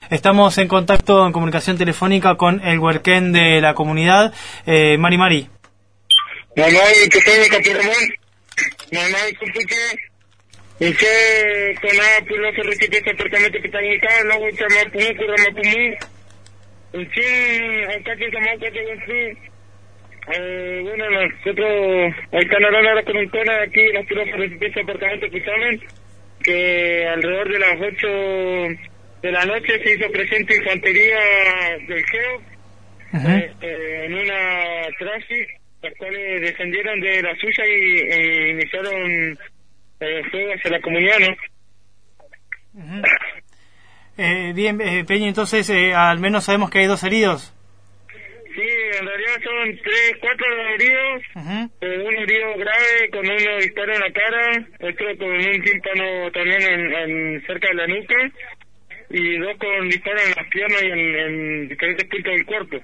Estamos en contacto en comunicación telefónica con el huerquén de la comunidad, Mari Mari. Mamay, que soy Capiramón. Mamay, compuche. Y que con la pilosa recibí ese apartamento que está en el carro, luego chamapumú, curamapumú. Y que acá que chamaca te construí. Bueno, nosotros, ahí están ahora con un tono aquí, las pilosas recibí ese apartamento que saben que alrededor de las 8 de la noche se hizo presente infantería del GEO en una traffic, las cuales descendieron de la suya y iniciaron fuego hacia la comunidad, ¿no? Bien, Peña, entonces al menos sabemos que hay 2 heridos. Sí, en realidad son 4 heridos, uno herido grave con uno disparo en la cara, otro con un tímpano también en cerca de la nuca, y 2 con disparo en las piernas y en diferentes puntos del cuerpo.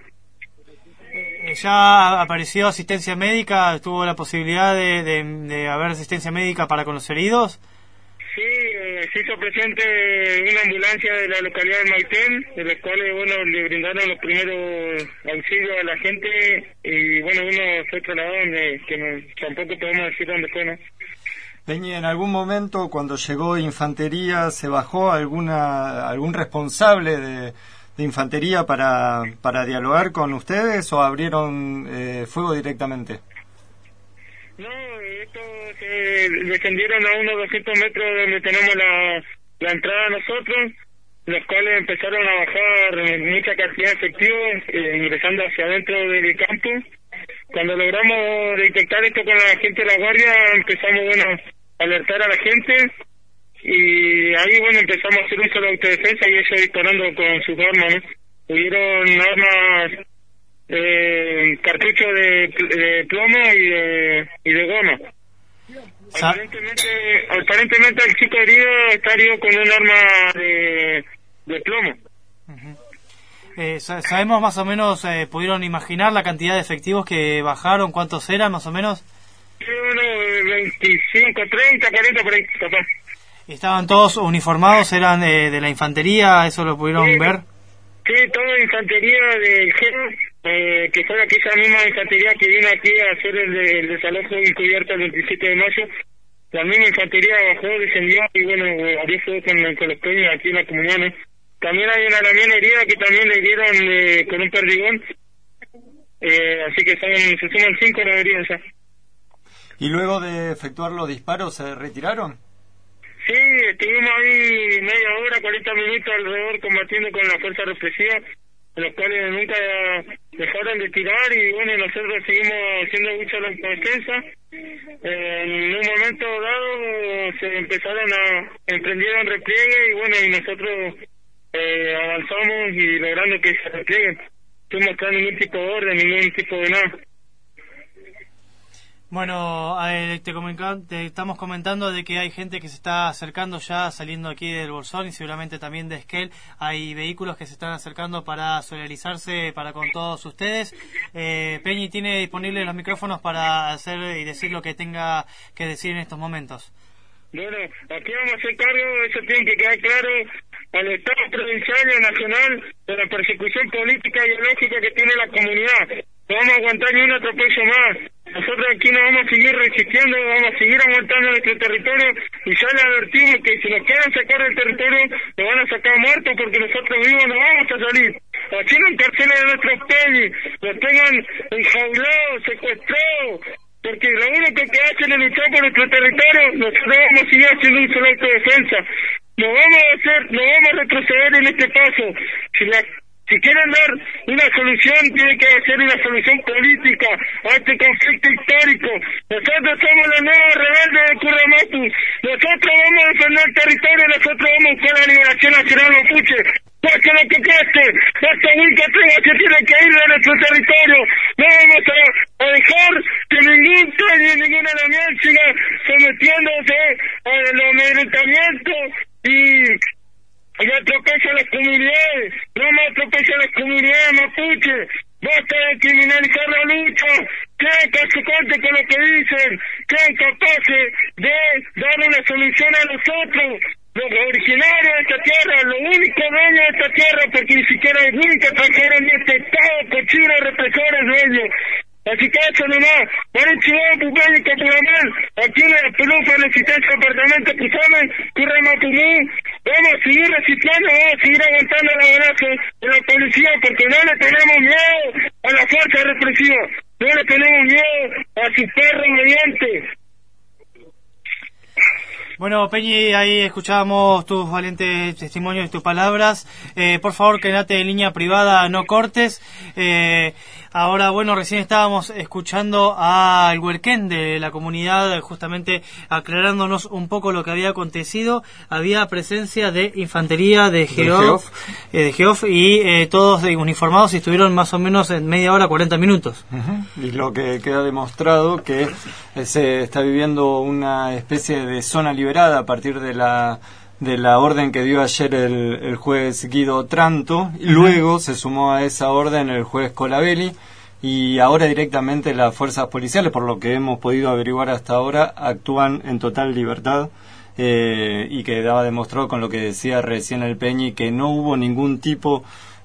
¿Ya apareció asistencia médica? ¿Tuvo la posibilidad de haber asistencia médica para con los heridos? Sí, se hizo presente una ambulancia de la localidad de Maitén, de los cuales, bueno, le brindaron los primeros auxilios a la gente, y bueno, uno fue trasladado que tampoco podemos decir dónde fue, ¿no? Peña, ¿en algún momento cuando llegó infantería se bajó algún responsable de infantería para dialogar con ustedes o abrieron fuego directamente? No, estos se descendieron a unos 200 metros donde tenemos la entrada nosotros, los cuales empezaron a bajar mucha cantidad de efectivos, ingresando hacia adentro del campo. Cuando logramos detectar esto con la gente de la guardia, empezamos, bueno, a alertar a la gente, y ahí, bueno, empezamos a hacer uso de la autodefensa y ellos disparando con sus armas, ¿no? Hubieron armas, cartuchos de plomo y de goma. Aparentemente el chico herido está herido con un arma de plomo. ¿Sabemos más o menos, pudieron imaginar la cantidad de efectivos que bajaron? ¿Cuántos eran más o menos? Sí, unos 25, 30, 40 por ahí, capaz. ¿Estaban todos uniformados? ¿Eran de la infantería? ¿Eso lo pudieron ver? Sí, todo infantería del GEO, que fue aquella misma infantería que vino aquí a hacer el desalojo encubierto el 27 de mayo. La misma infantería bajó, descendió y bueno, abrió fuego con los peños aquí en la comunidad, ¿no? También hay una también herida que también le dieron con un perdigón, así que se suman 5 las heridas ya. ¿Y luego de efectuar los disparos se retiraron? Sí, estuvimos ahí media hora, 40 minutos alrededor combatiendo con la fuerza represiva, los cuales nunca dejaron de tirar, y bueno, nosotros seguimos haciendo mucho la defensa. En un momento dado se emprendieron repliegue, y bueno, y nosotros avanzamos y logrando que se replieguen, sin mostrar ningún tipo de orden, ningún tipo de nada. Bueno, te estamos comentando de que hay gente que se está acercando ya, saliendo aquí del Bolsón y seguramente también de Esquel. Hay vehículos que se están acercando para solidarizarse para con todos ustedes. Peñi tiene disponibles los micrófonos para hacer y decir lo que tenga que decir en estos momentos. Bueno, aquí vamos a hacer cargo, eso tiene que quedar claro al Estado provincial y nacional de la persecución política y ideológica que tiene la comunidad. No vamos a aguantar ni un atropello más. Nosotros aquí nos vamos a seguir resistiendo, vamos a seguir aguantando nuestro territorio, y ya le advertimos que si nos quieren sacar del territorio, nos van a sacar muertos, porque nosotros vivos no vamos a salir. Así no encarcelen a nuestros peñis, los tengan enjaulados, secuestrados, porque lo único que hacen es luchar por nuestro territorio. Nosotros vamos a seguir haciendo un solo autodefensa. No vamos a retroceder en este paso. Si quieren dar una solución, tiene que ser una solución política a este conflicto histórico. Nosotros somos los nuevos rebeldes de Curramapu. Nosotros vamos a defender el territorio, nosotros vamos a buscar la liberación nacional mapuche. Cueste lo que cueste, hasta Huica se tiene que ir de nuestro territorio. No vamos a dejar que ningún tren ni ningún elemento siga sometiéndose a los amedrentamientos y atropella a las comunidades. No me atropella a las comunidades mapuche. Basta de criminalizar la lucha. Sean consecuentes con lo que dicen. Sean capaces de dar una solución a nosotros. los originarios de esta tierra, los únicos dueños de esta tierra, porque ni siquiera el único extranjero en este estado cochino represor es dueño. Así que eso nomás, por el chivón, pupén y capulamal, aquí en la pelufa, resistencia apartamento, Cusamen, Curramapumú, vamos a seguir resistiendo, vamos a seguir aguantando la amenaza de la policía, porque no le tenemos miedo a la fuerza represiva, no le tenemos miedo a sus perros mediantes. Bueno, Peñi, ahí escuchábamos tus valientes testimonios y tus palabras. Por favor, quédate en línea privada, no cortes. Ahora, bueno, recién estábamos escuchando al Huerquén de la comunidad, justamente aclarándonos un poco lo que había acontecido. Había presencia de infantería de GEOF y todos uniformados y estuvieron más o menos en media hora, 40 minutos. Y lo que queda demostrado que se está viviendo una especie de zona liberada a partir de la orden que dio ayer el juez Guido Otranto. Luego se sumó a esa orden el juez Colabelli y ahora directamente las fuerzas policiales, por lo que hemos podido averiguar hasta ahora, actúan en total libertad y quedaba demostrado con lo que decía recién el Peñi, que no hubo ningún tipo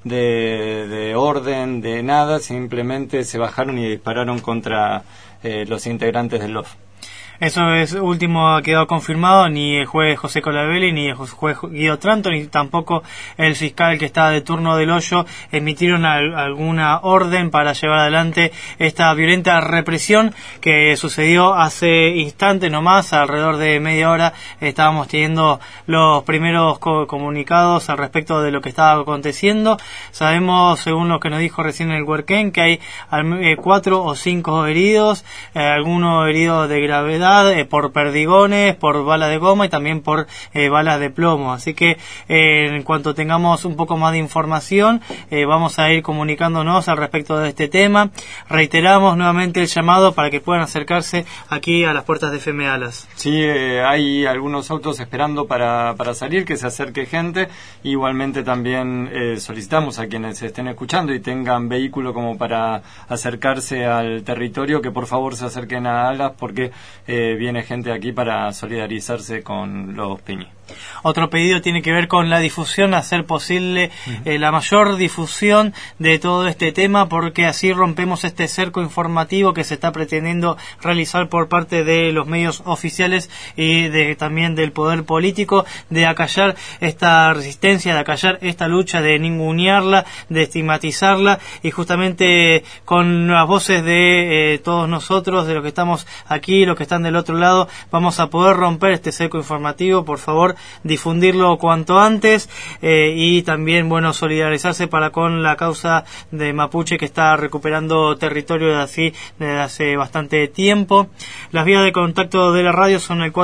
de orden, de nada, simplemente se bajaron y dispararon contra los integrantes del LOF. Eso es último, ha quedado confirmado. Ni el juez José Colabelli, ni el juez Guido Otranto, ni tampoco el fiscal que está de turno del Hoyo emitieron alguna orden para llevar adelante esta violenta represión que sucedió hace instantes nomás, alrededor de media hora. Estábamos teniendo los primeros comunicados al respecto de lo que estaba aconteciendo. Sabemos, según lo que nos dijo recién el Huerquén, que hay 4 o 5 heridos, algunos heridos de gravedad, por perdigones, por balas de goma y también por balas de plomo. Así que en cuanto tengamos un poco más de información, vamos a ir comunicándonos al respecto de este tema. Reiteramos nuevamente el llamado para que puedan acercarse aquí a las puertas de FM Alas. Sí, hay algunos autos esperando para salir, que se acerque gente. Igualmente también solicitamos a quienes estén escuchando y tengan vehículo como para acercarse al territorio, que por favor se acerquen a Alas, porque viene gente aquí para solidarizarse con los Peñi. Otro pedido tiene que ver con la difusión, hacer posible la mayor difusión de todo este tema, porque así rompemos este cerco informativo que se está pretendiendo realizar por parte de los medios oficiales y también del poder político, de acallar esta resistencia, de acallar esta lucha, de ningunearla, de estigmatizarla, y justamente con las voces de todos nosotros, de los que estamos aquí, los que están del otro lado, vamos a poder romper este cerco informativo. Por favor, difundirlo cuanto antes y también, bueno, solidarizarse con la causa de Mapuche, que está recuperando territorio desde hace bastante tiempo. Las vías de contacto de la radio son el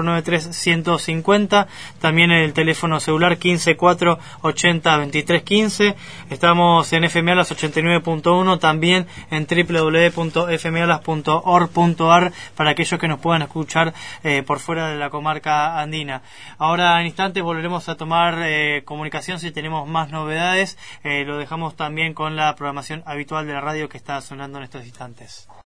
4493-150, también el teléfono celular 15-480-2315. Estamos en FM Alas 89.1, también en www.fmalas.org.ar para aquellos que nos puedan escuchar por fuera de la comarca andina. Ahora en instantes volveremos a tomar comunicación si tenemos más novedades. Lo dejamos también con la programación habitual de la radio que está sonando en estos instantes.